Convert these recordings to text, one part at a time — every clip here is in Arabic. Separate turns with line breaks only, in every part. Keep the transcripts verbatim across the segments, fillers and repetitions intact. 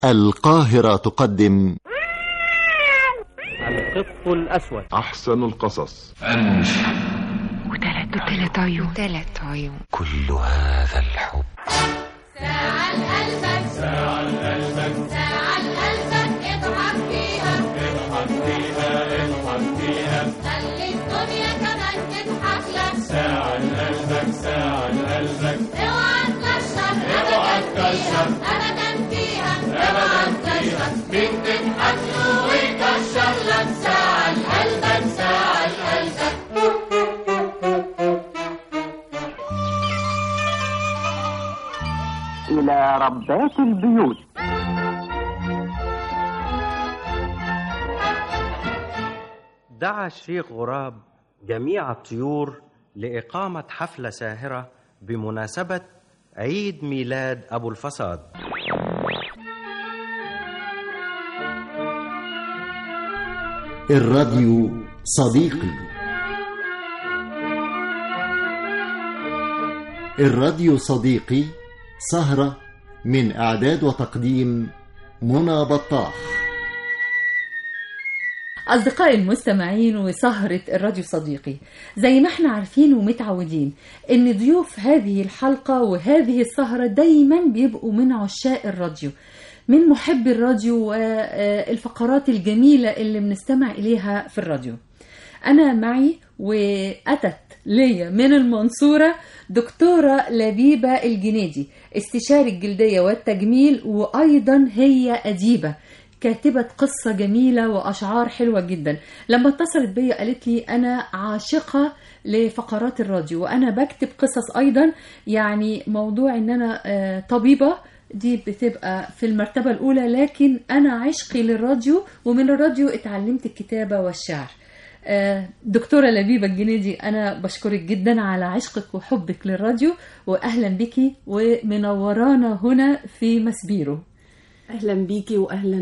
القاهرة تقدم
القط الأسود.
أحسن القصص.
وثلاث وثلاث عيون ثلاث عيون.
كل هذا الحب.
ساعة لقلبك ساعة لقلبك ساعة لقلبك اضحك فيها اضحك فيها اضحك فيها خلي الدنيا كمان تضحك لك. ساعة لقلبك ساعة لقلبك اوعى تكشر اوعى تكشر ابدا فيها اوعى تكشر مين تضحك له ويكشر لك. ساعة لقلبك ساعة لقلبك.
إلى ربات البيوت.
دعا الشيخ غراب جميع الطيور لإقامة حفلة ساهرة بمناسبة عيد ميلاد أبو الفصاد.
الراديو صديقي. الراديو صديقي سهرة من إعداد وتقديم منى بطاح.
أصدقائي المستمعين، وسهرة الراديو صديقي زي ما احنا عارفين ومتعودين ان ضيوف هذه الحلقة وهذه السهرة دايما بيبقوا من عشاق الراديو، من محبي الراديو والفقرات الجميلة اللي بنستمع إليها في الراديو. أنا معي وأتت ليا من المنصورة دكتورة لبيبة الجنيدي، استشاري الجلدية والتجميل، وأيضا هي أديبة كاتبة قصة جميلة وأشعار حلوة جدا. لما اتصلت بيا قالت لي أنا عاشقة لفقرات الراديو وأنا بكتب قصص أيضا، يعني موضوع أن أنا طبيبة دي بتبقى في المرتبة الأولى، لكن أنا عشقي للراديو ومن الراديو اتعلمت الكتابة والشعر. دكتورة لبيبة الجنيدي، أنا بشكرك جدا على عشقك وحبك للراديو، وأهلا بك ومنورانا هنا في مسبيرو.
أهلا بيكي وأهلا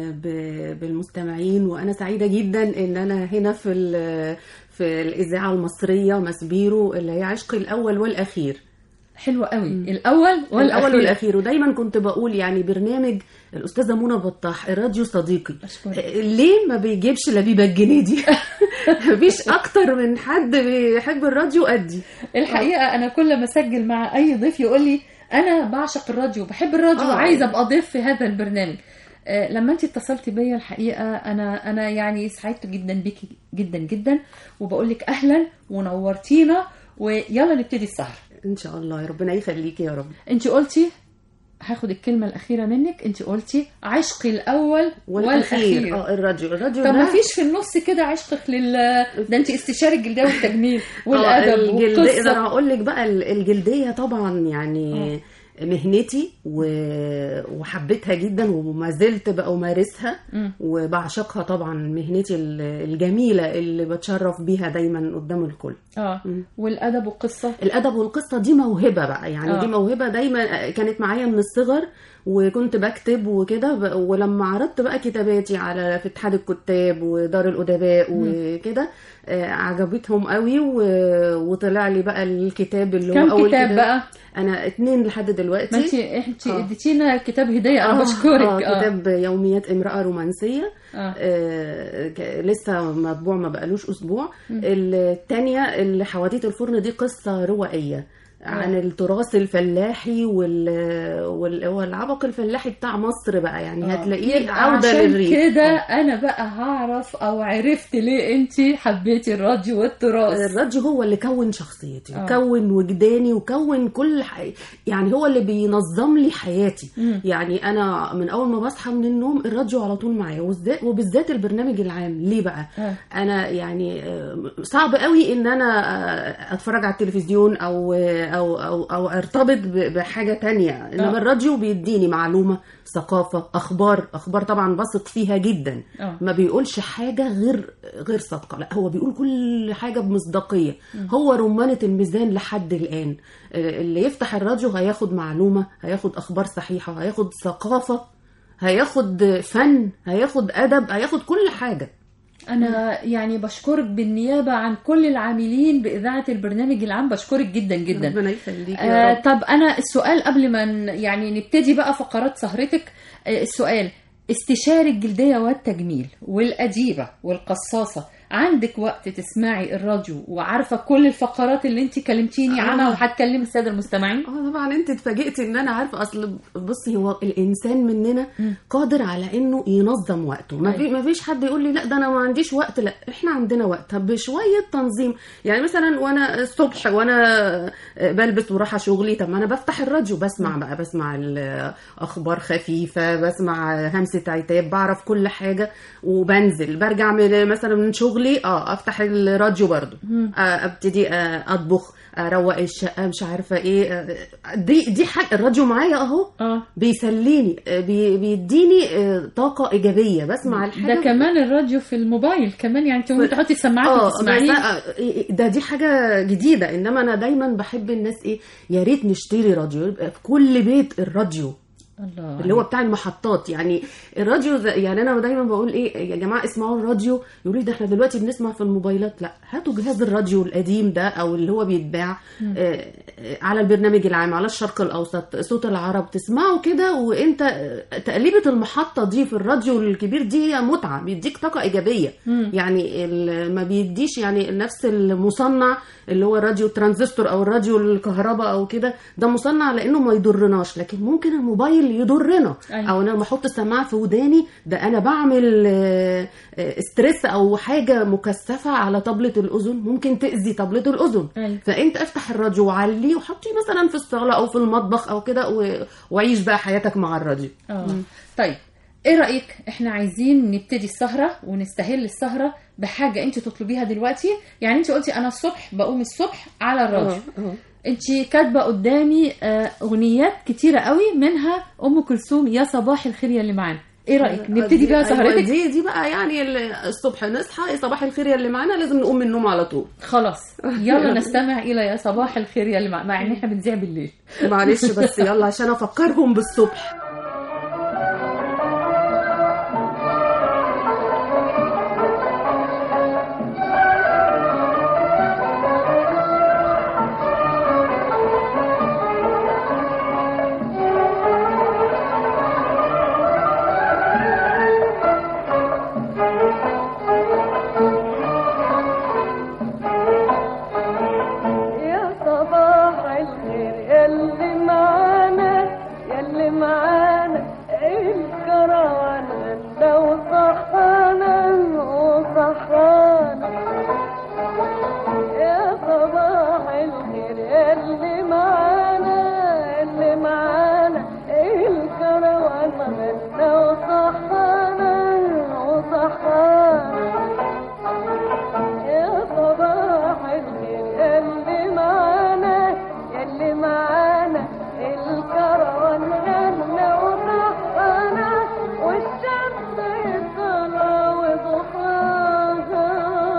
بالمستمعين، وأنا سعيدة جدا إن أنا هنا في في الإذاعة المصرية مسبيرو اللي هي عشقي الأول والأخير.
حلوة قوي. م. الأول والأخير. الأول
والأخير. ودايما كنت بقول يعني برنامج الأستاذة منى بطاح الراديو صديقي أشكرك. ليه ما بيجيبش لبيبة الجنيدي؟ مفيش أكتر من حد بيحب الراديو قدي.
الحقيقة أه. أنا كل ما أسجل مع أي ضيف يقول لي أنا بعشق الراديو بحب الراديو أه. وعايزة أبقى ضيف في هذا البرنامج. أه لما أنت اتصلتي بيا الحقيقة أنا أنا يعني سعدت جدا بيكي جدا جدا، وبقول لك أهلا ونورتينا، ويلا نبتدي السهرة
ان شاء الله. يا ربنا يخليكي يا رب.
انت قلتي هاخد الكلمه الاخيره منك، انت قلتي عشقي الاول والاخير.
اه الراديو الراديو
طب ما فيش في النص كده عشقك لل ده انت استشاري الجلديه والتجميل والادب والقصه.
اقدر اقول لك بقى الجلديه طبعا يعني أوه. مهنتي وحبيتها جدا وما زلت بقى امارسها وبعشقها طبعا، مهنتي الجميله اللي بتشرف بيها دايما قدام الكل.
اه والادب والقصه
الادب والقصه دي موهبه بقى يعني أوه. دي موهبه دايما كانت معايا من الصغر، وكنت بكتب وكده، ولما عرضت بقى كتاباتي على في اتحاد الكتاب ودار الادباء وكده عجبتهم قوي، وطلع لي بقى الكتاب اللي هو اول
كتاب بقى.
انا اتنين لحد دلوقتي.
ما انت انت اديتينا كتاب هديه، انا
آه
بشكرك.
آه آه كتاب يوميات امرأة رومانسية آه. آه لسه مطبوع ما بقالوش اسبوع. الثانيه اللي حواديت الفرن دي قصه روائيه عن التراث الفلاحي وال... وال... والعبق الفلاحي بتاع مصر بقى، يعني أوه. هتلاقيه عودة للريف.
عشان كده أنا بقى هعرف أو عرفت ليه أنتي حبيتي الراديو والتراث.
الراديو هو اللي كون شخصيتي أوه. وكون وجداني وكون كل حي... يعني هو اللي بينظم لي حياتي. م. يعني أنا من أول ما بصحى من النوم الراديو على طول معايا، وبالذات البرنامج العام. ليه بقى؟ أوه. أنا يعني صعب قوي إن أنا أتفرج على التلفزيون أو أو أو أو أرتبط بحاجة تانية، إنما أوه. الراديو بيديني معلومة، ثقافة، أخبار أخبار طبعا بثق فيها جدا. أوه. ما بيقولش حاجة غير غير صادقة، لا هو بيقول كل حاجة بمصداقية. م. هو رمانة الميزان لحد الآن. اللي يفتح الراديو هياخد معلومة، هياخد أخبار صحيحة، هياخد ثقافة، هياخد فن، هياخد أدب، هياخد كل حاجة.
أنا يعني بشكرك بالنيابة عن كل العاملين بإذاعة البرنامج العام، بشكرك جدا جدا.
ربنا يخليك
آه
يا رب.
طب أنا السؤال قبل ما ن- يعني نبتدي بقى فقرات سهرتك، آه السؤال: استشاري الجلدية والتجميل والأديبة والقصاصة، عندك وقت تسمعي الراديو وعارفة كل الفقرات اللي انت كلمتيني
آه.
عنها وهتكلمي السادة المستمعين؟
اه طبعا انت اتفاجئتي ان انا عارفه. اصل بصي، هو الانسان مننا قادر على انه ينظم وقته. ما في ما فيش حد يقول لي لا ده انا ما عنديش وقت. لا، احنا عندنا وقت بشويه تنظيم. يعني مثلا وانا الصبح وانا بلبس ورايحه شغلي، طب ما انا بفتح الراديو بسمع بقى، بسمع الاخبار خفيفه، بسمع همسه عتاب، بعرف كل حاجه. وبنزل برجع من مثلا من شغلي اه افتح الراديو برضو، آه ابتدي آه اطبخ، اروق الشقه، مش عارفه ايه. آه دي دي حاجه الراديو معايا اهو،
اه
بيسليني، آه بي بيديني آه طاقه ايجابيه. بسمع الحاجه
ده كمان الراديو في الموبايل كمان، يعني انت ممكن تحطي السماعات
اه
وتسمعيه.
بس- آه، ده دي حاجه جديده. انما انا دايما بحب الناس ايه، يا ريت نشتري راديو، يبقى في كل بيت الراديو
الله،
اللي هو بتاع المحطات. يعني الراديو ده، يعني انا دايما بقول ايه يا جماعه اسمعوا الراديو، يقولوا لي ده احنا دلوقتي بنسمع في الموبايلات. لا، هاتوا جهاز الراديو القديم ده او اللي هو بيتباع آه آه، على البرنامج العام على الشرق الاوسط، صوت العرب، تسمعوا كده. وانت آه، تقليبه المحطه دي في الراديو الكبير دي هي متعه، بيديك طاقه ايجابيه. يعني ال- ما بيديش يعني نفس المصنع اللي هو الراديو ترانزستور او الراديو الكهرباء او كده، ده مصنع لانه ما يضرناش. لكن ممكن الموبايل يضرنا.
أيوة.
او انا لما احط السماعه في وداني، ده انا بعمل آه، آه، ستريس او حاجه مكثفه على طبله الاذن، ممكن تاذي طبله الاذن.
أيوة.
فانت افتح الراديو وعليه وحطيه مثلا في الصاله او في المطبخ او كده، و- وعيش بقى حياتك مع الراديو.
اه طيب، ايه رأيك؟ احنا عايزين نبتدي السهرة ونستهل السهرة بحاجة انت تطلبيها دلوقتي. يعني انت قلتي انا الصبح بقوم الصبح على الراديو،
اه اه
انت كاتبه قدامي آه، اغنيات كتيره قوي، منها ام كلثوم يا صباح الخير يا اللي معانا. ايه رايك نبتدي بيها سهرتك؟
أيوة، دي دي بقى يعني ال- الصبح نصحى يا صباح الخير يا اللي معانا، لازم نقوم من النوم على طول.
خلاص يلا نستمع الى يا صباح الخير يا اللي معانا، مع ان احنا بنذيع بالليل.
معلش بس يلا عشان افكرهم بالصبح.
يا صباح الخير ياللي معانا، ياللي معانا الكروان غنى وصحانا وصحانا. يا صباح الخير ياللي معانا، ياللي معانا الكروان غنى وصحانا وصحانا. يا صباح الخير ياللي معانا، ياللي معانا الكروان غنى وصحانا. والشمس طالعة وضحاها،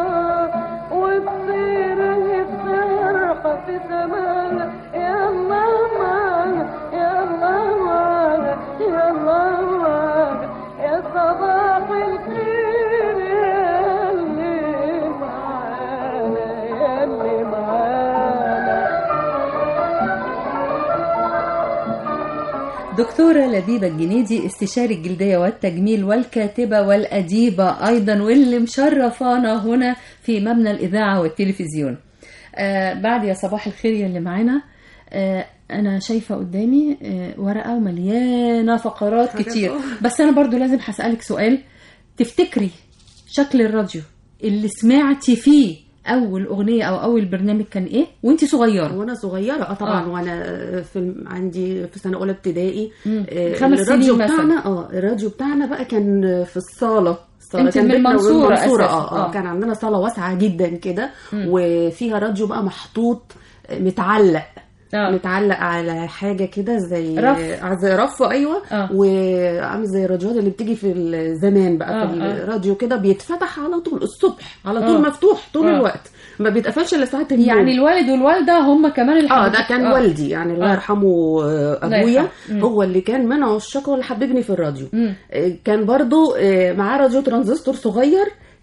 والطير الفرحة في سماها. يلا معانا يلا معانا يلا معانا يا صباح الخير ياللي معانا ياللي معانا.
دكتورة لبيبة الجنيدي، استشاري الجلدية والتجميل والكاتبة والأديبة أيضا، واللي مشرفانا هنا في مبنى الإذاعة والتلفزيون. آه بعد يا صباح الخير يا اللي معانا، آه أنا شايفة قدامي آه ورقة ومليانة فقرات كتير، بس أنا برضو لازم هسألك سؤال. تفتكري شكل الراديو اللي سمعتي فيه أول أغنية أو أول برنامج كان إيه وأنت صغيرة؟
وانا صغيره اه طبعا
آه.
وانا في الم- عندي في سنه اولى ابتدائي.
مم.
آه،
خمس
الراديو
سنين مثلا.
بتاعنا اه الراديو بتاعنا بقى كان في الصاله. الصالة
أنت
كان
من
بيتنا
المنصورة
المنصورة
أساساً.
اه اه
آه.
كان عندنا صاله واسعه جدا كده، وفيها راديو بقى محطوط آه، متعلق
آه.
متعلق على حاجه كده زي
رف.
زي رف ايوه.
آه.
وعامل زي الراديوهات اللي بتيجي في الزمان بقى
آه،
في
آه.
الراديو كده، بيتفتح على طول الصبح على طول،
آه.
مفتوح طول
آه.
الوقت، ما بيتقفلش الا ساعات النوم.
يعني الوالد والوالدة هم كمان اللي
اه
حبوا-
ده كان
آه.
والدي يعني الله
آه.
يرحمه آه،
الله
ابويا
يرحمه. مم.
هو اللي كان من عشاقه اللي حببني في الراديو.
مم.
آه، كان برضو آه، معاه راديو ترانزستور صغير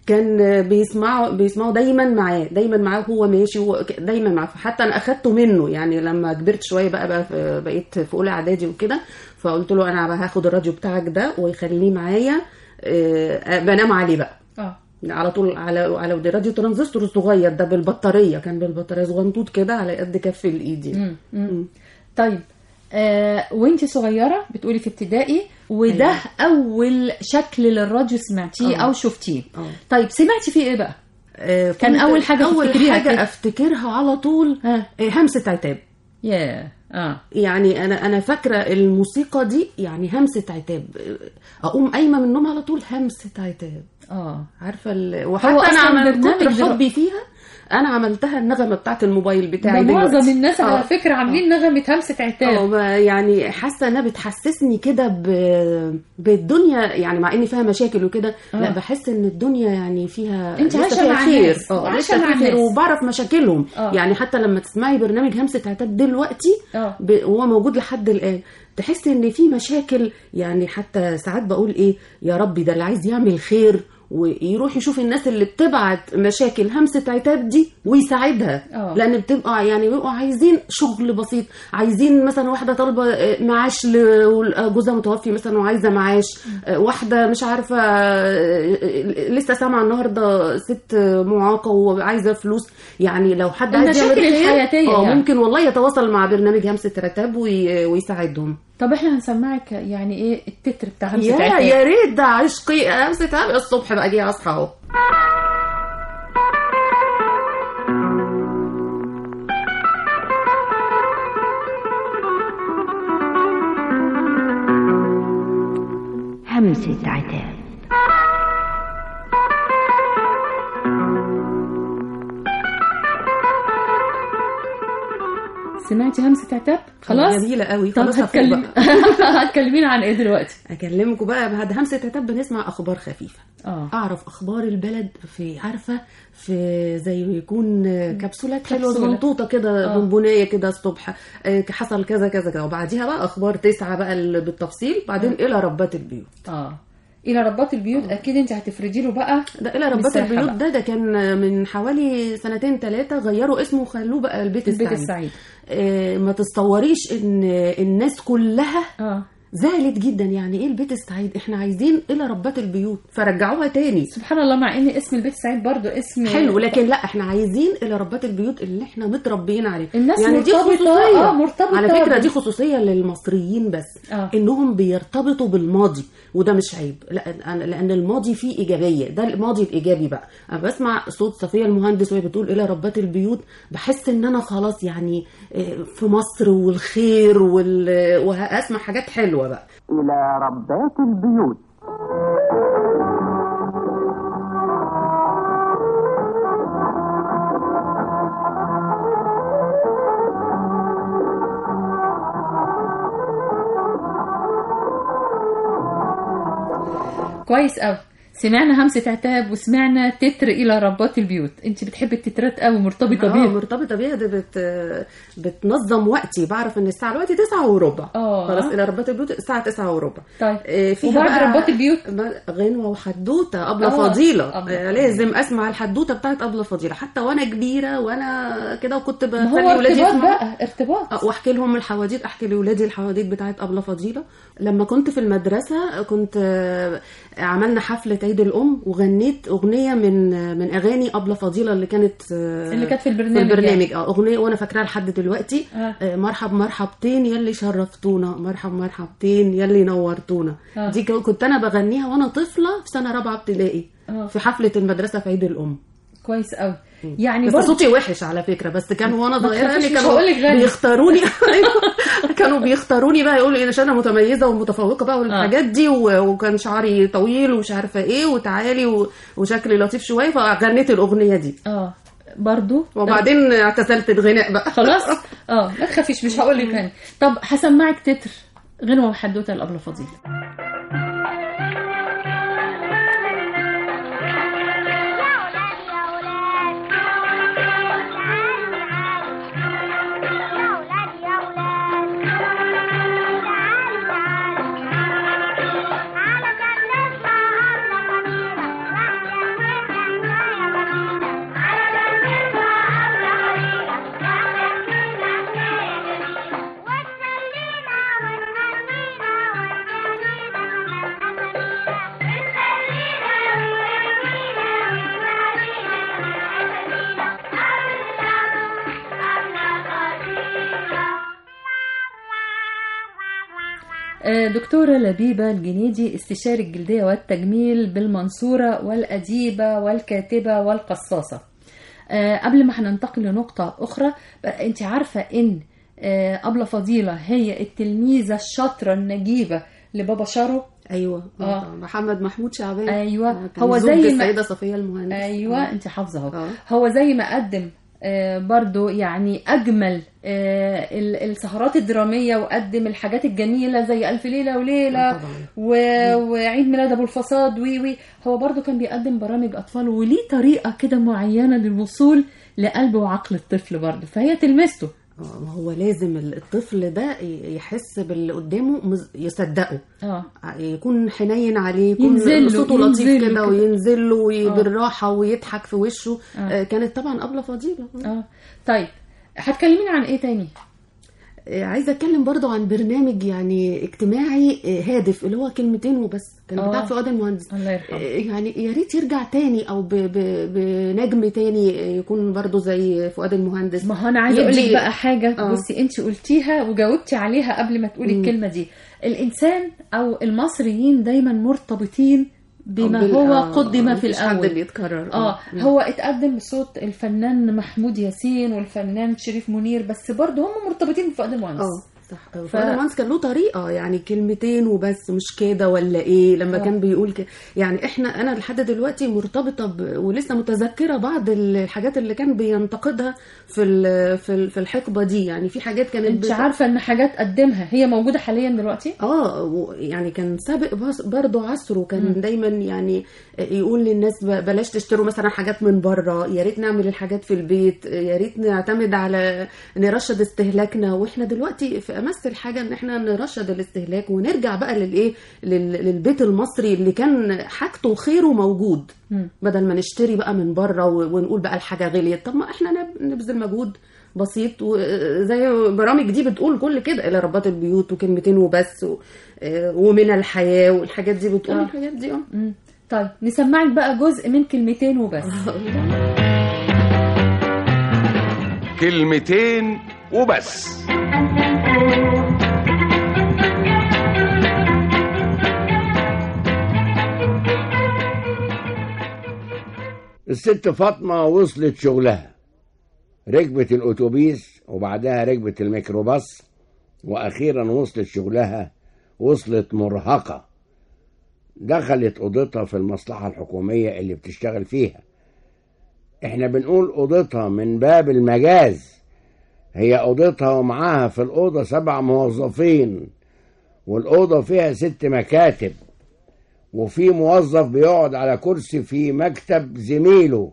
كان بيسمعوا بيسمعوا دايما معاه دايما معاه هو ماشي هو دايما معاه. حتى انا اخدته منه يعني لما كبرت شويه بقى, بقى بقيت في اولى اعدادي وكده، فقلت له انا هاخد الراديو بتاعك ده ويخليه معايا بنام عليه بقى
اه
على طول على على ودي راديو ترانزستور الصغير ده بالبطاريه، كان بالبطاريه صغنطوط كده على قد كف الايد يعني.
طيب آه وانت صغيره بتقولي في ابتدائي وده أيوة. اول شكل للراديو سمعتيه أوه. او شفتيه أوه. طيب سمعتي فيه ايه بقى؟ آه كان اول حاجه
اول حاجه كده. افتكرها على طول آه. همسه عتاب.
ياه yeah. اه
يعني انا انا فاكره الموسيقى دي يعني همسه عتاب، اقوم قايمه من النوم على طول همسه عتاب.
اه
عارفه ال... وحتى انا عملت كتر حبي فيها انا عملتها النغمه بتاعه الموبايل بتاعي دلوقتي.
معظم الناس على فكره عاملين نغمه همسه عتاب.
اه يعني حاسه انها بتحسسني كده ب... بالدنيا يعني، مع ان فيها مشاكل وكده لا بحس ان الدنيا يعني فيها
انت عايشه مع خير
اه عايشه مع خير وبعرف مشاكلهم. أوه. يعني حتى لما تسمعي برنامج همسه عتاب دلوقتي ب... وهو موجود لحد الان تحسي ان في مشاكل يعني. حتى ساعات بقول ايه يا ربي ده اللي عايز يعمل خير ويروح يشوف الناس اللي بتبعت مشاكل همسة عتاب دي ويساعدها. أوه. لان بتبقى يعني بيبقوا عايزين شغل بسيط، عايزين مثلا واحده طالبه معاش لجوزها متوفي مثلا وعايزه معاش، واحده مش عارفه لسه سامعه النهارده ست معاقه وعايزه فلوس. يعني لو حد عايز يعمل خير اه يعني. ممكن والله يتواصل مع برنامج همسة عتاب ويساعدهم.
طب احنا هنسمعك يعني ايه التتر بتاع همسة عتاب؟
يا ريت ده عشقي همسة عتاب. الصبح بقى جاي اصحى اهو.
همسة عتاب.
سمعتي همسة عتاب؟ خلاص
جميلة قوي. خلاص
هتكلم... هتكلمينا عن ايه دلوقتي؟
اكلمكم بقى بعد همسة عتاب بنسمع اخبار خفيفة. أوه. اعرف اخبار البلد في عارفة في زي يكون كبسولات حلوة صغنطوطة كده بونبونية كده الصبح حصل كذا كذا كذا، وبعديها بقى اخبار تسعة بقى بالتفصيل. بعدين أوه. الى ربات البيوت.
اه الى ربات البيوت. أوه. اكيد انت هتفردي له بقى
ده الى ربات البيوت ده ده كان من حوالي سنتين ثلاثة غيروا اسمه وخلوه بقى البيت,
البيت
السعيد,
السعيد.
آه ما تتصوريش ان الناس كلها
اه
زعلت جدا. يعني ايه البيت السعيد؟ احنا عايزين الى ربات البيوت، فرجعوها تاني.
سبحان الله، مع ان اسم البيت السعيد برضو اسم
حلو، لكن لا احنا عايزين الى ربات البيوت اللي احنا متربيين عليه.
الناس
يعني
دي خصوصيه اه مرتبطه
على فكره، دي خصوصيه للمصريين بس. آه. انهم بيرتبطوا بالماضي، وده مش عيب. لا لان الماضي فيه ايجابيه، ده الماضي الايجابي بقى. انا بسمع صوت صفيه المهندس وهي بتقول الى ربات البيوت، بحس ان انا خلاص يعني في مصر والخير وال... وهاسمع حاجات حلوه بقى.
إلى ربات البيوت.
كويس قوي. سمعنا همسة عتاب وسمعنا تتر إلى ربات البيوت. انت بتحبي التترات قوي، مرتبطة بيها.
اه مرتبطة بيها. دي بت... بتنظم وقتي. بعرف ان الساعة دلوقتي تسعة وربع.
اه
خلاص إلى ربات البيوت الساعة تسعة وربع.
طيب آه وبعد ربات البيوت
غنوة وحدوتة أبلة فضيلة. آه لازم أسمع الحدوتة بتاعت أبلة فضيلة حتى وأنا كبيرة وأنا كده، وكنت بخلي ولادي
يسمعوا بقى ارتباط
آه واحكي لهم الحواديت، أحكي لولادي الحواديت بتاعت أبلة فضيلة. لما كنت في المدرسة كنت آه عملنا حفلة عيد الأم وغنيت أغنية من من أغاني أبلة فضيلة اللي كانت
اللي كانت في البرنامج.
في البرنامج اه أغنية وأنا فاكراها لحد دلوقتي. آه. آه مرحب مرحبتين يلي شرفتونا، مرحب مرحبتين يلي نورتونا. آه. دي كنت أنا بغنيها وأنا طفلة في سنة رابعة ابتدائي. آه. في حفلة المدرسة في عيد الأم.
كويس قوي. يعني
بس
برضه
صوتي وحش على فكره، بس كانوا وانا صغيره
يعني
كانوا بيختاروني كانوا بيختاروني بقى يقولوا ايه عشان انا متميزه ومتفوقه بقى والحاجات دي، وكان شعري طويل ومش عارفه ايه وتعالي وشكلي لطيف شويه، فغنيت الاغنيه دي.
اه برضو.
وبعدين اعتزلت الغناء بقى
خلاص. اه ما تخافيش مش هقول لك يعني. طب هسمعك تتر غنوه وحدوته لأبلة فضيلة.
على
دكتورة لبيبة الجنيدي، استشاري الجلدية والتجميل بالمنصورة، والأديبة والكاتبة والقصاصة. قبل ما هننتقل لنقطة أخرى، أنت عارفة إن أبلة فضيلة هي التلميذة الشاطرة النجيبة لبابا شارو؟
ايوه آه. محمد محمود شعبان.
ايوه هو زي ما
السيده صفيه المهندس.
ايوه آه. انت حافظه اهو. هو زي ما قدم آه برضو يعني اجمل آه السهرات الدراميه، وقدم الحاجات الجميله زي الف ليله وليله آه و... وعيد ميلاد ابو الفصاد وي وي هو برضو كان بيقدم برامج اطفال، وليه طريقه كده معينه للوصول لقلب وعقل الطفل برضو، فهي تلمسته.
هو لازم الطفل ده يحس باللي قدامه، يصدقه، اه يكون حنين عليه، يكون صوته لطيف كده وينزل له بالراحه ويضحك في وشه. آه. كانت طبعا أبلة فضيلة.
اه طيب هتكلمين عن ايه تاني؟
عايزه اتكلم برضو عن برنامج يعني اجتماعي هادف اللي هو كلمتين وبس، كان أوه. بتاع فؤاد المهندس.
الله يرحمه.
يعني يا ريت يرجع تاني، او ب ب بنجم تاني يكون برضو زي فؤاد المهندس.
ما هو انا عايزه اقول لك بقى حاجه. أوه. بصي انت قلتيها وجاوبتي عليها قبل ما تقولي الكلمه دي. الانسان او المصريين دايما مرتبطين بما هو قدم في الأول،
حد بيتكرر.
اه هو اتقدم بصوت الفنان محمود ياسين والفنان شريف منير، بس برضه هم مرتبطين بفؤاد المهندس.
اه صح. ف... فؤاد المهندس كان له طريقه، يعني كلمتين وبس، مش كده ولا ايه لما أوه. كان بيقول كده. يعني احنا انا لحد دلوقتي مرتبطه ب... ولسه متذكره بعض الحاجات اللي كان بينتقدها في ال... في ال... في الحقبه دي. يعني في حاجات كانت
انت بت... عارفه ان حاجات قدمها هي موجوده حاليا دلوقتي.
اه يعني كان سابق برضه عصره، كان م. دايما يعني يقول للناس بلاش تشتروا مثلا حاجات من بره، يا ريت نعمل الحاجات في البيت، يا ريت نعتمد على نرشد استهلاكنا. واحنا دلوقتي في امس الحاجه ان احنا نرشد الاستهلاك ونرجع بقى للايه للبيت المصري اللي كان حاجته وخيره موجود، م. بدل ما نشتري بقى من بره ونقول بقى الحاجه غليت. طب ما احنا نبذل مجهود بسيط، وزي برامج دي بتقول كل كده الى ربات البيوت وكلمتين وبس ومن الحياه والحاجات دي بتقول. آه. الحاجات دي اه
طيب نسمعك بقى جزء من كلمتين وبس.
كلمتين وبس. الست فاطمة وصلت شغلها، ركبت الأتوبيس وبعدها ركبت الميكروباص، وأخيرا وصلت شغلها. وصلت مرهقة، دخلت أوضتها في المصلحة الحكومية اللي بتشتغل فيها. احنا بنقول أوضتها من باب المجاز، هي أوضتها ومعاها في الأوضة سبع موظفين، والأوضة فيها ست مكاتب، وفي موظف بيقعد على كرسي في مكتب زميله.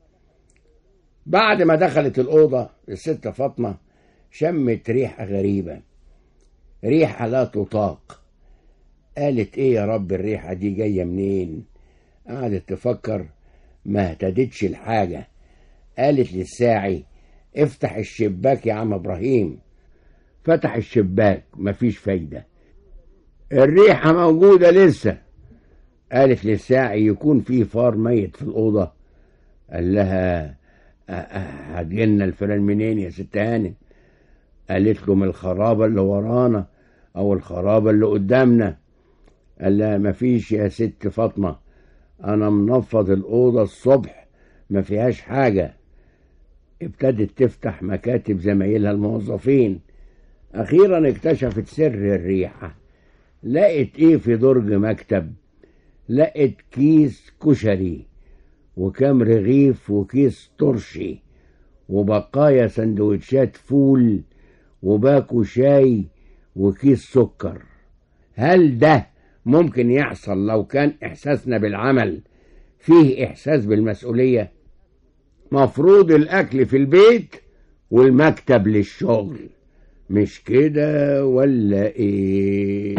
بعد ما دخلت الأوضة الست فاطمة شمت ريحة غريبة، ريحة لا تطاق. قالت ايه يا رب الريحة دي جاية منين؟ قعدت تفكر، ما اهتدتش الحاجة. قالت للساعي افتح الشباك يا عم ابراهيم. فتح الشباك، مفيش فايدة، الريحة موجودة لسه. قالت للساعي يكون في فار ميت في الأوضة. قال لها هتجيلنا الفلان منين يا ست هانم؟ قالت له من الخرابة اللي ورانا او الخرابة اللي قدامنا. قال لها مفيش يا ست فاطمة، انا منفض الأوضة الصبح ما فيهاش حاجة. ابتدت تفتح مكاتب زمايلها الموظفين. اخيرا اكتشفت سر الريحة. لقت ايه في درج مكتب؟ لقت كيس كشري وكام رغيف وكيس ترشي وبقايا سندوتشات فول وباكو شاي وكيس سكر. هل ده ممكن يحصل لو كان إحساسنا بالعمل فيه إحساس بالمسؤولية؟ مفروض الأكل في البيت والمكتب للشغل، مش كده ولا إيه؟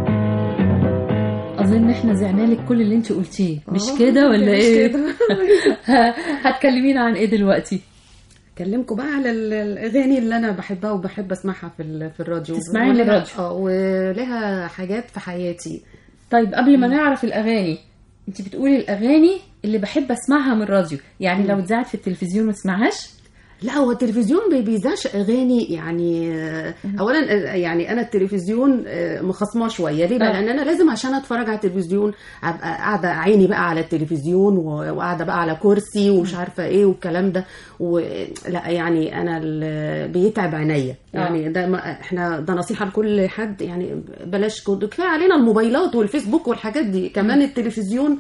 أظن إحنا زعنالك كل اللي أنت قلتيه، مش كده ولا إيه؟ هتكلمين عن إيه دلوقتي؟
اكلمكم بقى على الاغاني اللي انا بحبها وبحب اسمعها في في الراديو.
تسمعي الراديو؟
اه ولها حاجات في حياتي.
طيب قبل ما نعرف الاغاني، انت بتقولي الاغاني اللي بحب اسمعها من الراديو، يعني م. لو اتذاعت في التلفزيون ما اسمعهاش؟
لا هو التلفزيون ما بيذاعش اغاني يعني آه، اولا آه، يعني انا التلفزيون آه، مخصماه شويه ليه بقى؟
آه.
لان انا لازم عشان اتفرج على التلفزيون ابقى قاعده عيني بقى على التلفزيون و- وقاعده بقى على كرسي ومش عارفه ايه والكلام ده ولا يعني انا ال- بيتعب عينيا يعني ده ما احنا ده نصيحه لكل حد يعني بلاش كود كفايه علينا الموبايلات والفيسبوك والحاجات دي كمان التلفزيون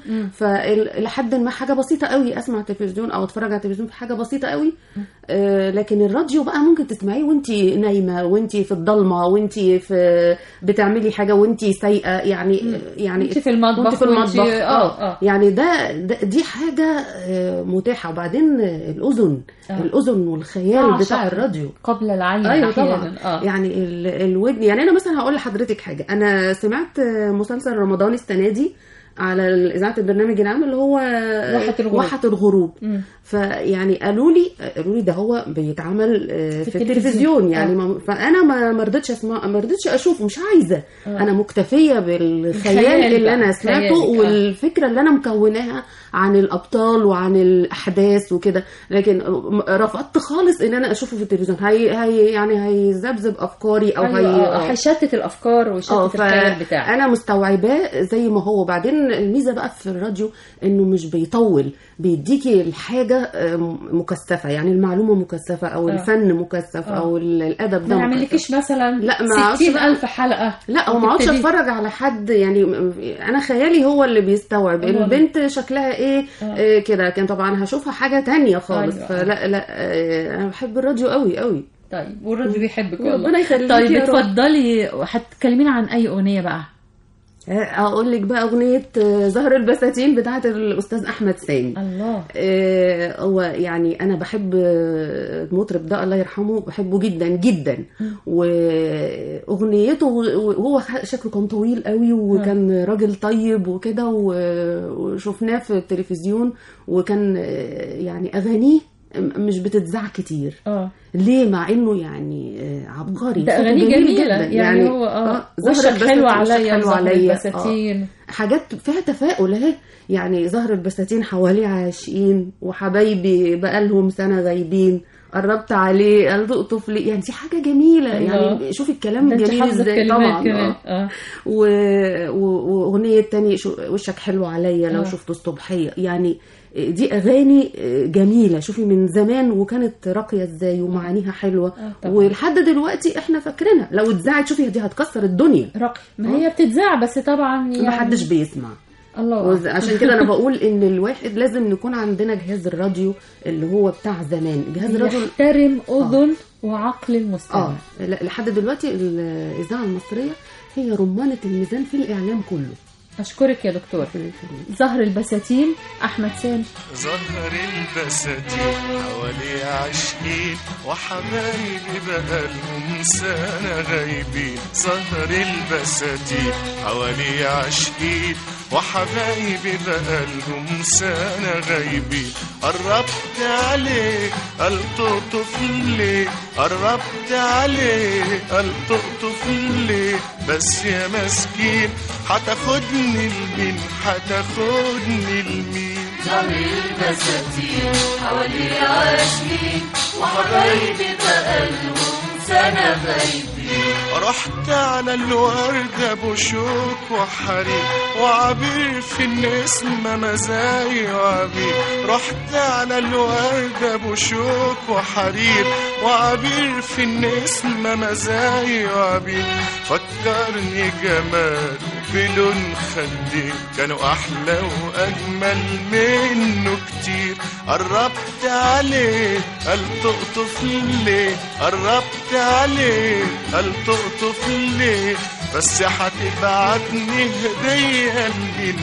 فلحد ما حاجه بسيطه قوي اسمع التلفزيون او اتفرج على التلفزيون في حاجه بسيطه قوي آه، لكن الراديو بقى ممكن تسمعيه وانت نايمه وانت في الضلمه وانت في بتعملي حاجه وانت سايقه يعني يعني
وانت في المطبخ
وانت في المطبخ
وانت- آه،
اه
آه.
يعني ده, ده دي حاجه آه، متاحه وبعدين الاذن
آه.
الاذن والخيال
آه،
بتاع
شق.
الراديو
قبل العين
ايوه
أحياناً.
طبعا
اه
يعني ال- الودن يعني انا مثلا هقول لحضرتك حاجه انا سمعت مسلسل رمضان السنه دي على اذاعه البرنامج العام اللي هو
واحة الغروب.
واحة الغروب
مم.
فيعني قالوا لي قالوا لي ده هو بيتعمل آه، في,
التلفزيون.
التلفزيون يعني
آه.
ما فانا ما ما رضيتش اسمع ما رضيتش اشوفه مش عايزه
آه.
انا مكتفيه بالخيال
الخيال
اللي
بقى،
انا سمعته
خيالك، آه.
والفكره اللي انا مكوناها عن الابطال وعن الاحداث وكده لكن رفضت خالص ان انا اشوفه في التلفزيون هي, هي يعني هيذبذب افكاري او
أيوة،
هي
آه،
آه.
هيشتت الافكار ويشتت
اه
الخيال بتاعك.
فانا مستوعباه زي ما هو وبعدين الميزه بقى في الراديو انه مش بيطول بيديكي الحاجه آه، مكثفه يعني المعلومه مكثفه او
آه.
الفن مكثف
آه.
او ال- الادب
ما
ده
نعملكيش مثلا
لا، ما أقعدش
ستين
بقى-
ألف حلقة
لا وما اقعدش
وتبتدي-
اتفرج على حد يعني م- انا خيالي هو اللي بيستوعب
هو اللي-
البنت شكلها ايه
آه.
آه كده لكن طبعا هشوفها حاجه تانية خالص
أيوة.
فلا لا آه انا بحب الراديو قوي قوي
طيب والراديو بيحبك والله.
ربنا يخليكي
طيب
يا رب.
اتفضلي هتكلمينا عن أي أغنية بقى؟
اقول لك بقى اغنيه آه، زهر البساتين بتاعه الاستاذ احمد سامي
الله.
آه، هو يعني انا بحب آه، المطرب ده الله يرحمه بحبه جدا جدا واغنيته وهو شكله كان طويل قوي وكان راجل طيب وكده و- وشفناه في التلفزيون وكان آه، يعني اغانيه مش بتتذاع كتير
اه
ليه مع انه يعني آه، عبقري
ده
صوته
أغانيه
جميل
جميلة
جدا.
يعني هو اه
زهر
وشك
البساتين،
حلو
وشك
عليا
حلو
وزهر
عليا.
البساتين.
آه. حاجات فيها تفاؤل اهي يعني زهر البساتين حواليه عاشقين وحبايبي بقالهم سنة غايبين قربت عليه قال تقطف لي يعني دي حاجة جميلة
الله.
يعني شوفي الكلام
ده انت
جميل
حافظة
ازاي
كلمات
طبعا
كمان.
آه.
اه
و- و- واغنية تاني شو- وشك حلو عليا لو
آه.
شفت الصبحية يعني دي اغاني جميله شوفي من زمان وكانت راقيه ازاي ومعانيها حلوه
آه طبعا.
ولحد دلوقتي احنا فاكرينها لو اتذاعت شوفي دي هتكسر الدنيا
رقي ما هي بتتذاع بس طبعا يعني
ما حدش بيسمع
الله
وز- عشان كده انا بقول ان الواحد لازم نكون عندنا جهاز الراديو اللي هو بتاع زمان جهاز الراديو
يحترم اذن وعقل المستمع.
اه ل- لحد دلوقتي الاذاعه المصريه هي رمانه الميزان في الاعلام كله
اشكرك يا دكتور.
ربنا يخليك.
زهر البساتين احمد سامي.
زهر البساتين حوالي عاشقين وحبايبي بقالهم سنة غايبين زهر البساتين حوالي عاشقين وحبايبي بقالهم سنة غايبين قربت عليه قال تقطف ليه قربت عليه قال تقطف ليه بس يا مسكين هتاخدني لمين هتاخدني لمين
زهر البساتين حوالي عاشقين وحبايبي بقالهم سنة غايبين
رحت على الوردة بشوك وحريق وعبير في النسمة مزاي وعبير رحت على الوردة بشوك وحرير وعبير في النسمة مزاي وعبير فكرني جمال بلون خدي كانوا أحلى وأجمل منه كتير قربت عليه قال تقطف ليه قربت عليه قال تقطف ليه بس هتبعتني هدية لمين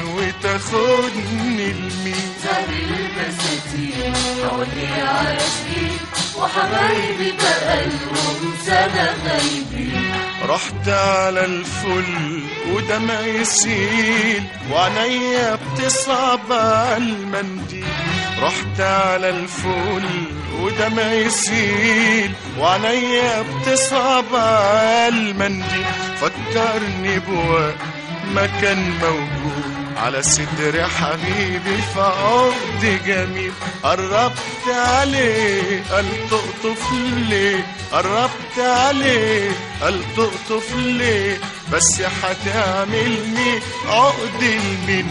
وتاخدني لمين
زهر البساتين حوالي عاشقين وحبايبي بقالهم سنة غايبين
رحت على الفل ودمع يسيل وعينيا بتصعب على المنديل رحت على الفل ودمع يسيل وعينيا بتصعب على المنديل فكرني بوقت ما كان موجود على صدر حبيبي في عقد جميل. قربت عليه قال تقطف ليه، قربت عليه قال تقطف ليه، بس هتعملني عقد المين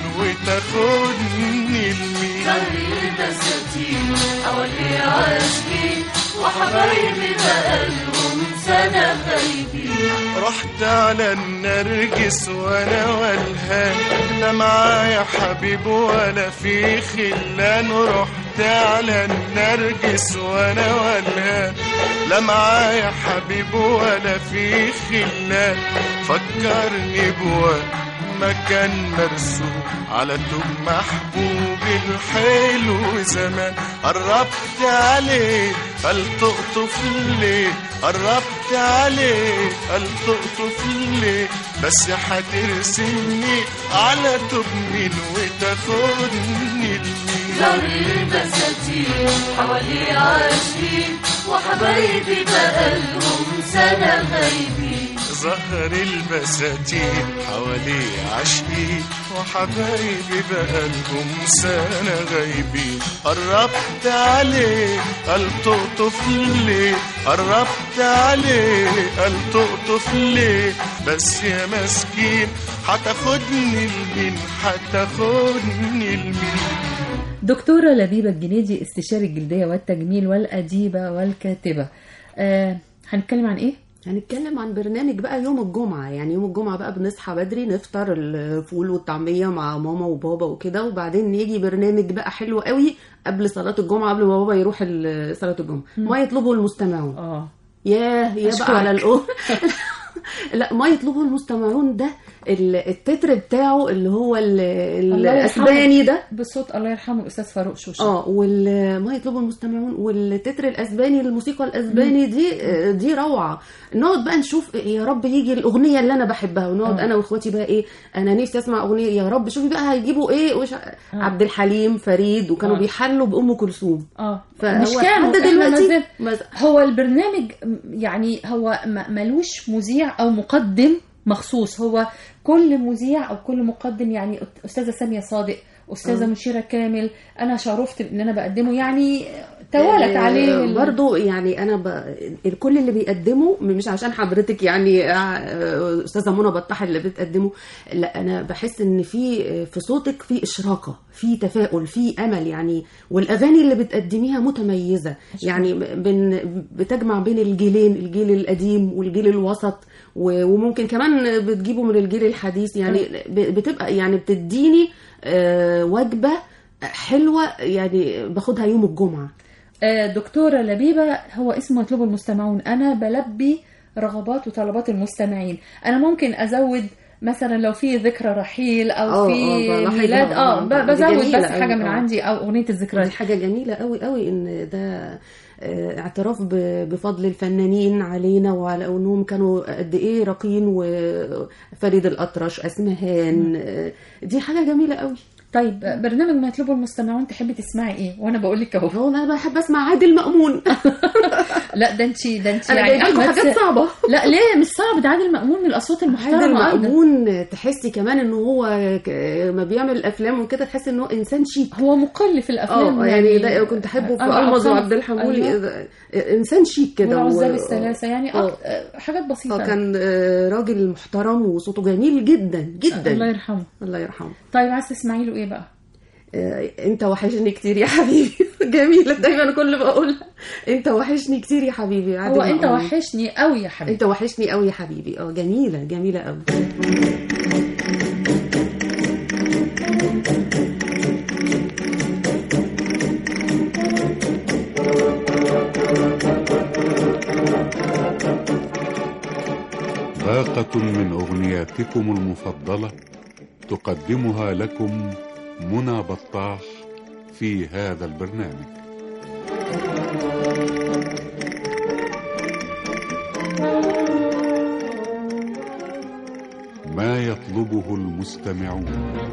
وتاخدني المين.
خلي البساتين حوالي عاشقين وحبايبي بقالهم سنة غايبين.
رحت على النرجس وانا والهان، لا معايا حبيب ولا في خلان. رحت على النرجس وانا والهان، لا معايا حبيب ولا في خلان. فكرني بوقت مكان مرسوم على توب محبوبي الحلو زمان. قربت عليه قال تقطف ليه، قربت عليه قال تقطف ليه، بس هترسمني على توب مين وتاخدني المين.
زار البساتين حوالي عاشقين وحبايبي بقالهم سنة غايبين.
ظهر البساتين حوالي عاشقين وحبايبي بقالهم سنة غايبين. قربت عليه قال تقطف ليه، قربت عليه قال تقطف ليه، بس يا مسكين هتاخدني المين، هتاخدني المين.
دكتورة لبيبة الجنيدي، استشاري الجلدية والتجميل والأديبة والكاتبة. آه هنتكلم عن ايه؟
هنتكلم عن برنامج بقى يوم الجمعة. يعني يوم الجمعة بقى بنصحى بدري نفطر الفول والطعمية مع ماما وبابا وكده، وبعدين يجي برنامج بقى حلو قوي قبل صلاة الجمعة، قبل ما بابا يروح صلاة الجمعة. ما يطلبه المستمعون.
اه
ياه يا بقى على الأم. لا، ما يطلبه المستمعون ده التتر بتاعه اللي هو الاسباني ده
بصوت الله يرحمه الاستاذ فاروق شوشه.
اه وما يطلبه المستمعون والتتر الاسباني، الموسيقى الاسباني دي دي روعه. نقعد بقى نشوف يا رب يجي الاغنيه اللي انا بحبها، ونقعد أوه. انا واخواتي بقى ايه، انا نفسي اسمع اغنيه، يا رب شوفي بقى هيجيبوا ايه وش... عبد الحليم، فريد، وكانوا أوه. بيحلوا بام كلثوم.
اه
مش كانوا دلوقتي
مز... هو البرنامج يعني هو ملوش مذيع او مقدم مخصوص، هو كل مذيع او كل مقدم، يعني استاذه ساميه صادق، استاذه أه. مشيره كامل، انا شرفت ان انا بقدمه، يعني توالت عليه
برضو. يعني انا ب... الكل اللي بيقدمه مش عشان حضرتك يعني استاذه منى بطاح اللي بتقدمه، لا انا بحس ان في في صوتك في اشراقه، في تفاؤل، في امل يعني. والاغاني اللي بتقدميها متميزه، يعني بن... بتجمع بين الجيلين، الجيل القديم والجيل الوسط، وممكن كمان بتجيبه من الجيل الحديث. يعني بتبقى يعني بتديني وجبه حلوه يعني باخدها يوم الجمعه.
دكتورة لبيبة، هو اسمه يطلبه المستمعون، أنا بلبي رغبات وطلبات المستمعين. أنا ممكن أزود مثلا لو في ذكرى رحيل أو أوه في أوه ميلاد اه بزود بس حاجة من عندي أو أغنية الذكرى.
دي حاجة جميلة قوي قوي إن ده اعتراف بفضل الفنانين علينا، وعلى أنهم كانوا قد إيه راقين، وفريد الأطرش، أسمهان، دي حاجة جميلة قوي.
طيب برنامج ما يطلبه المستمعون تحبي تسمعي ايه؟ وانا بقول لك اهو
انا بحب اسمع عادل مأمون.
لا ده انت ده انت
يعني احمد حاجات صعبه.
لا ليه مش صعب، ده عادل مأمون من الاصوات المحترمه.
عادل مأمون تحسي كمان انه هو ما بيعمل افلام وكده تحسي انه انسان شيك،
هو مقل في الافلام.
اه يعني ده كنت احبه في المز وعبد الحمولي. أيوة. انسان شيك كده،
والعزاب الثلاثه يعني أه. حاجات بسيطه.
اه كان راجل محترم وصوته جميل جدا جدا.
الله يرحمه.
الله يرحمه.
طيب عايز تسمعي له ايه بقى؟
آه، انت وحشني كتير يا حبيبي. جميلة دايما كل ما بقولها، انت وحشني كتير يا حبيبي.
هو انت وحشني قوي يا حبيبي.
انت وحشني قوي يا حبيبي. اه جميلة جميلة قوي.
باقة من أغنياتكم المفضلة تقدمها لكم منى بطاح في هذا البرنامج. ما يطلبه المستمعون.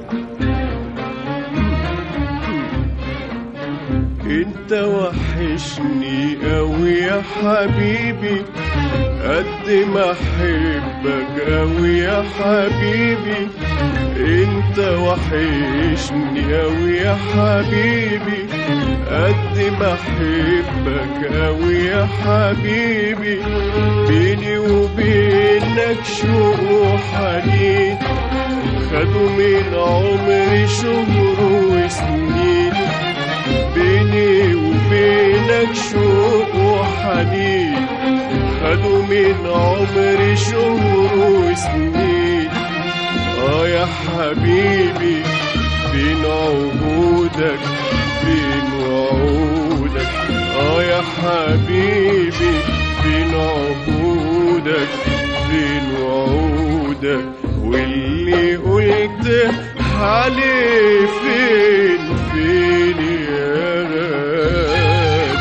انت وحشني قوي يا حبيبي، قد ما احبك قوي يا حبيبي. انت وحشني اوي يا حبيبي قد ما احبك اوي يا حبيبي بيني وبينك شوق وحنين خدوا من عمري شهور وسنين بيني وبينك شوق وحنين خدوا من عمري شهور وسنين اه يا حبيبي فين عهودك فين وعودك اه يا حبيبي فين عهودك فين وعودك واللي قلت عليه فين فين يا غالي.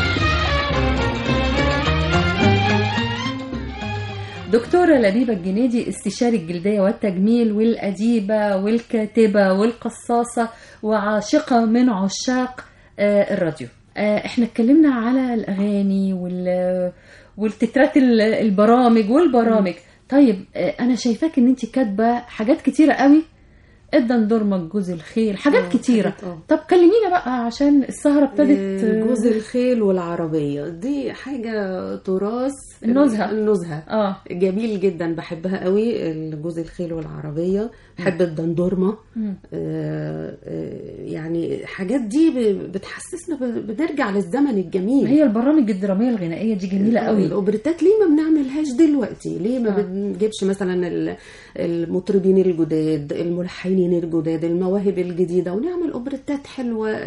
دكتورة لبيبة الجنيدي، استشاري الجلدية والتجميل والأديبة والكاتبة والقصاصة وعاشقة من عشاق الراديو. احنا اتكلمنا على الأغاني والتترات البرامج والبرامج. طيب انا شايفاك ان انت كاتبة حاجات كتيرة قوي، الدندورمة، جوز الخيل، حاجات
أوه.
كتيرة.
أوه.
طب كلمينا بقى عشان السهرة ابتدت.
جوز الخيل والعربية دي حاجة تراث
النزهة
النزهة
اه
جميل جدا، بحبها قوي. جوز الخيل والعربية، بحب الدندورمة. آه آه يعني حاجات دي بتحسسنا بنرجع للزمن الجميل.
هي البرامج الدرامية الغنائية دي جميلة قوي.
الأوبريتات ليه ما بنعملهاش دلوقتي؟ ليه ما آه. بنجيبش مثلا المطربين الجداد، الملحنين الجداد، المواهب الجديدة، ونعمل أوبريتات حلوة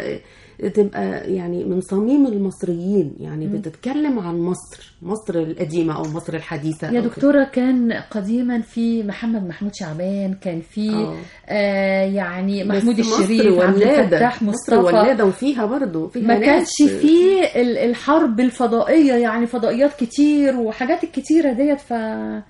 تبقى يعني من صميم المصريين، يعني م. بتتكلم عن مصر، مصر القديمة أو مصر الحديثة.
يا دكتورة كان قديما في محمد محمود شعبان، كان في آه يعني محمود الشريف، عبد الفتاح مصطفى،
مصر ولادة، وفيها برضو فيها
ما كانش في الحرب الفضائية، يعني فضائيات كتير وحاجات الكتيرة ديت. ف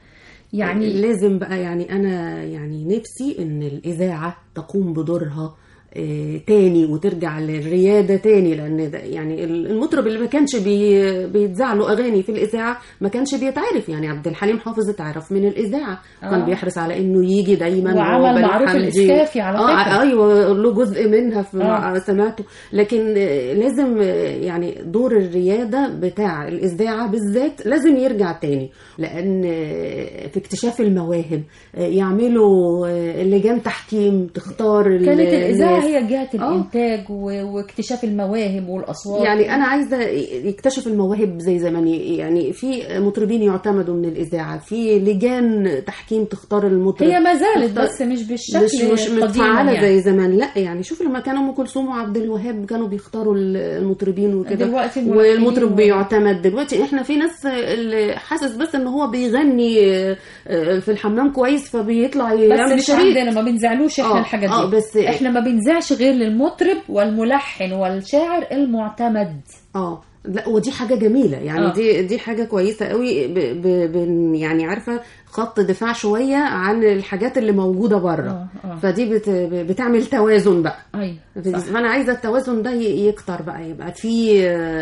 يعني لازم بقى، يعني أنا يعني نفسي إن الإذاعة تقوم بدورها تاني وترجع للريادة تاني، لأن يعني المطرب اللي ما كانش بي بيتذاع له أغاني في الإذاعة ما كانش بيتعرف. يعني عبد الحليم حافظ اتعرف من الإذاعة، آه. كان بيحرص على إنه يجي دايما،
وعمل معروف الإسكافي على فكرة.
آه أيوة له جزء منها في آه. سمعته. لكن لازم يعني دور الريادة بتاع الإذاعة بالذات لازم يرجع تاني، لأن في اكتشاف المواهب يعملوا لجان تحكيم تختار.
كانت الإذاعة هي جهة الإنتاج أوه. واكتشاف المواهب والأصوات.
يعني أنا عايزة يكتشف المواهب زي زمان، يعني في مطربين يعتمدوا من الإذاعة، في لجان تحكيم تختار المطرب.
هي ما زالت بس مش بالشكل
مش مش متفعلة
يعني.
زي زمان، لا يعني شوف لما كانوا أم كلثوم وعبد الوهاب كانوا بيختاروا المطربين وكده، والمطرب بيعتمد. دلوقتي احنا في ناس اللي حاسس بس ان هو بيغني في الحمام كويس فبيطلع يعمل
بس مش عندنا، ما بنزعلوش احنا
آه
الحاجات دي.
آه بس
احنا ما بنزعش غير للمطرب والملحن والشاعر المعتمد.
اه لا، ودي حاجه جميله يعني. آه. دي دي حاجه كويسه قوي. ب ب ب يعني عارفه خط دفاع شويه عن الحاجات اللي موجوده بره. آه. آه. فدي بت بتعمل توازن بقى.
ايوه
فانا عايزه التوازن ده يكتر بقى، يبقى في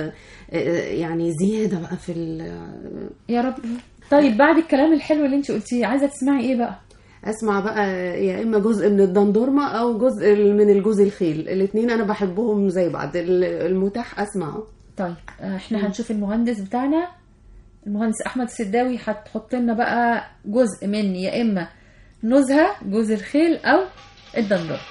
يعني زياده بقى في
يا رب. طيب بعد الكلام الحلو اللي انت قلتيه، عايزه تسمعي ايه بقى؟
اسمع بقى يا اما جزء من الدندورمه او جزء من الجوز الخيل، الاثنين انا بحبهم زي بعض، المتاح اسمعه.
طيب احنا هنشوف المهندس بتاعنا، المهندس احمد السداوي، هتحط لنا بقى جزء من يا اما نزهه، جوز الخيل، او الدندورمه.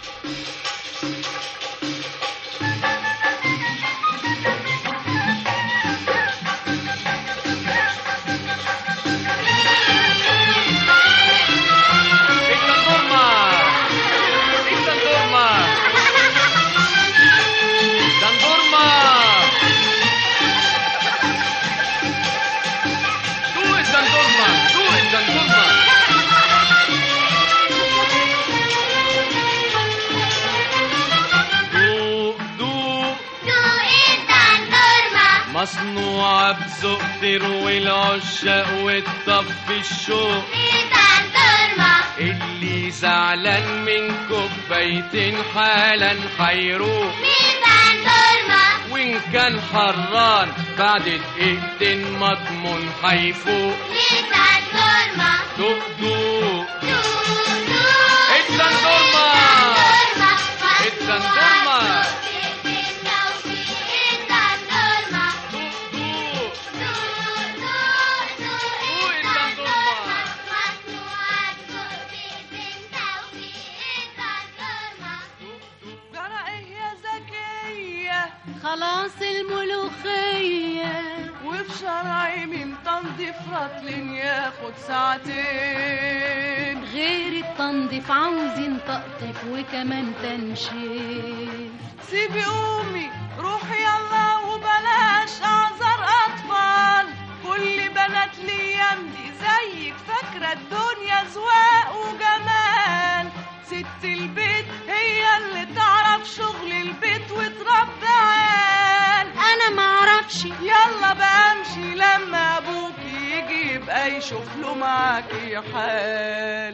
مصنوعة بذوق تروي العشاق وتطفي الشوق. اللي زعلان من كوبايتين حالا حيروق. وإن كان حران بعد دقيقتين مضمون حيفوق. دوق دوق الدندورمة.
خلاص الملوخية،
وفي شرعي من تنظيف رطل ياخد ساعتين،
غير التنظيف عاوزين تقطيف وكمان تنشيف.
سيبي قومي روحي يلا وبلاش اعذر اطفال، كل بنات ليام دي زيك فاكرة الدنيا زواق وجمال، ست البيت هي اللي تعرف شغل البيت وتربي عيال.
انا معرفش،
يلا بقى امشي لما ابوك يجي يبقى يشوف له معاكي حال.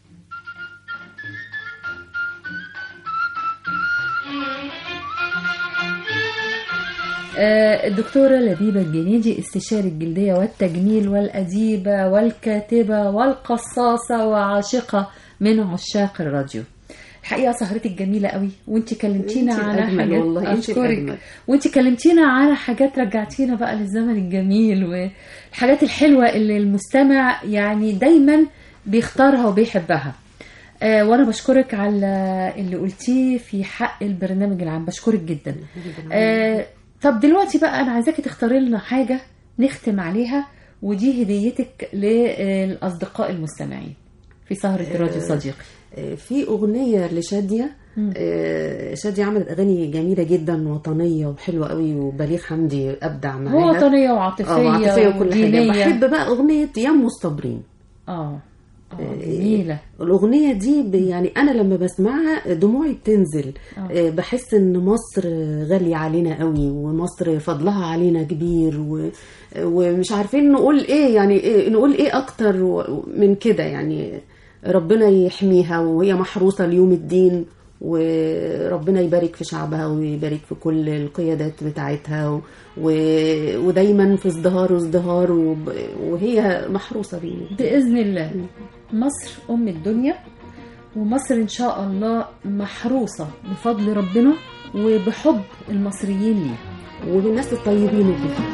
الدكتورة لبيبة الجنيدي، استشاري الجلدية والتجميل والأديبة والكاتبة والقصاصة وعاشقة من عشاق الراديو. الحقيقة سهرتك جميلة قوي، وانت كلمتينا على حاجات
والله
أشكرك، وانت كلمتينا على حاجات رجعتينا بقى للزمن الجميل والحاجات الحلوة اللي المستمع يعني دايما بيختارها وبيحبها. آه وانا بشكرك على اللي قلتيه في حق البرنامج العام، بشكرك جدا. آه طب دلوقتي بقى انا عايزاكي تختاري لنا حاجة نختم عليها، ودي هديتك للأصدقاء المستمعين في سهرة الراديو صديقي.
في أغنية لشادية، شادية عملت أغاني جميلة جدا وطنية وحلوة قوي، وبليغ حمدي أبدع معاها،
وطنية وعاطفية
وعاطفية وكل حاجة. بحب بقى أغنية يم الصابرين.
اه جميلة
الأغنية دي، يعني أنا لما بسمعها دموعي بتنزل. أوه. بحس إن مصر غالية علينا قوي، ومصر فضلها علينا كبير، و... ومش عارفين نقول إيه، يعني إيه نقول إيه أكتر من كده. يعني ربنا يحميها وهي محروسة ليوم الدين، وربنا يبارك في شعبها ويبارك في كل القيادات بتاعتها، و... ودايما في ازدهار وازدهار، وب... وهي محروسة بيه
بإذن الله. مصر أم الدنيا، ومصر إن شاء الله محروسة بفضل ربنا وبحب المصريين ليه
وبالناس الطيبين وكده.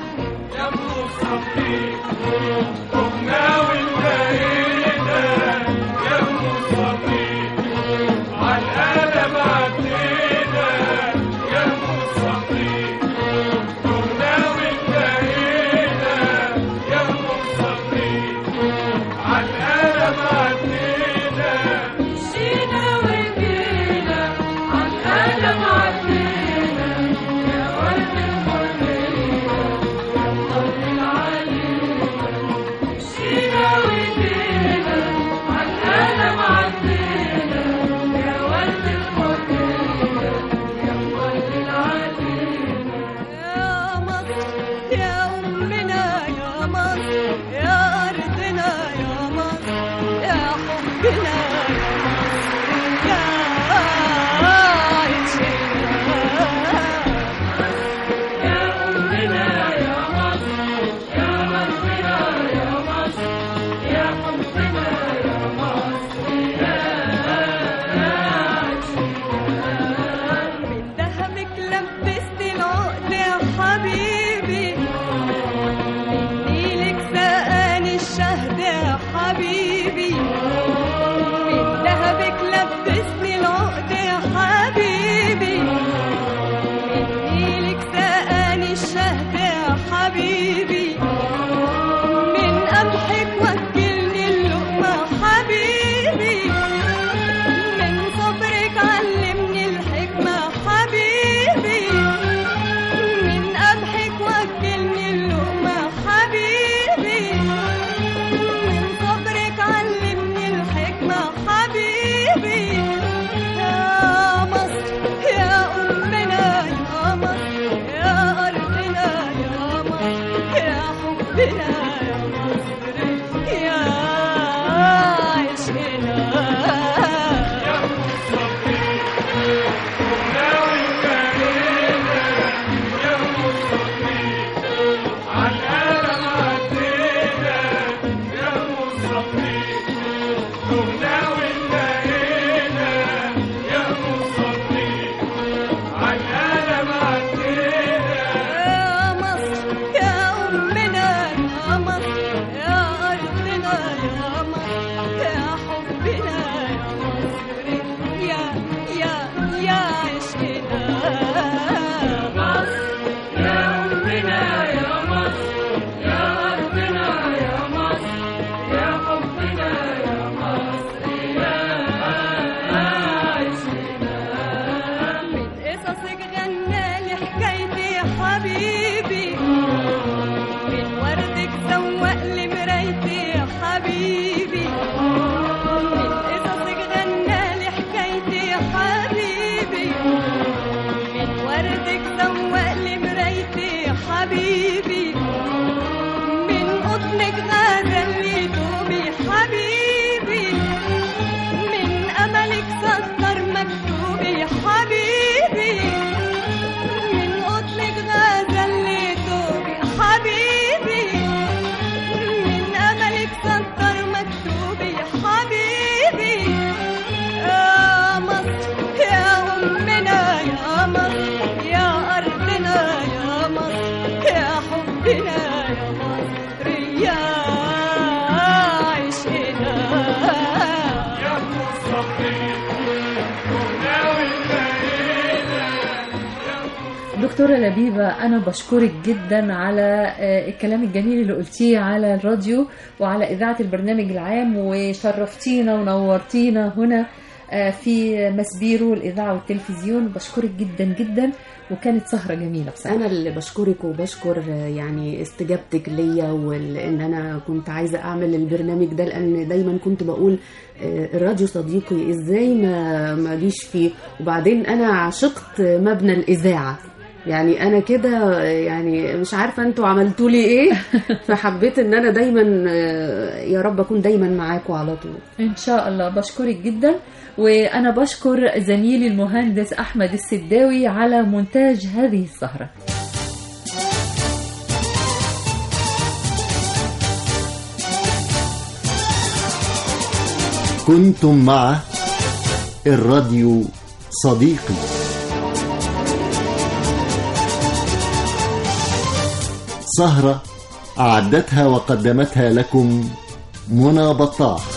دكتورة لبيبة، أنا بشكرك جدا على الكلام الجميل اللي قلتيه على الراديو وعلى إذاعة البرنامج العام، وشرفتينا ونورتينا هنا في مسبيرو الإذاعة والتلفزيون. بشكرك جدا جدا، وكانت سهرة جميلة بصراحة.
أنا اللي بشكرك وبشكر يعني استجابتك ليا، وإن أنا كنت عايزة أعمل البرنامج ده، لأن دايما كنت بقول الراديو صديقي إزاي ما ما جيش فيه. وبعدين أنا عشقت مبنى الإذاعة، يعني أنا كده يعني مش عارفة أنتوا عملتوا لي إيه فحبيت إن أنا دايما يا رب أكون دايما معاكم على طول
إن شاء الله. بشكرك جدا، وأنا بشكر زميلي المهندس أحمد السداوي على مونتاج هذه السهرة.
كنتم مع الراديو صديقي، سهرة أعدتها وقدمتها لكم منى بطاح.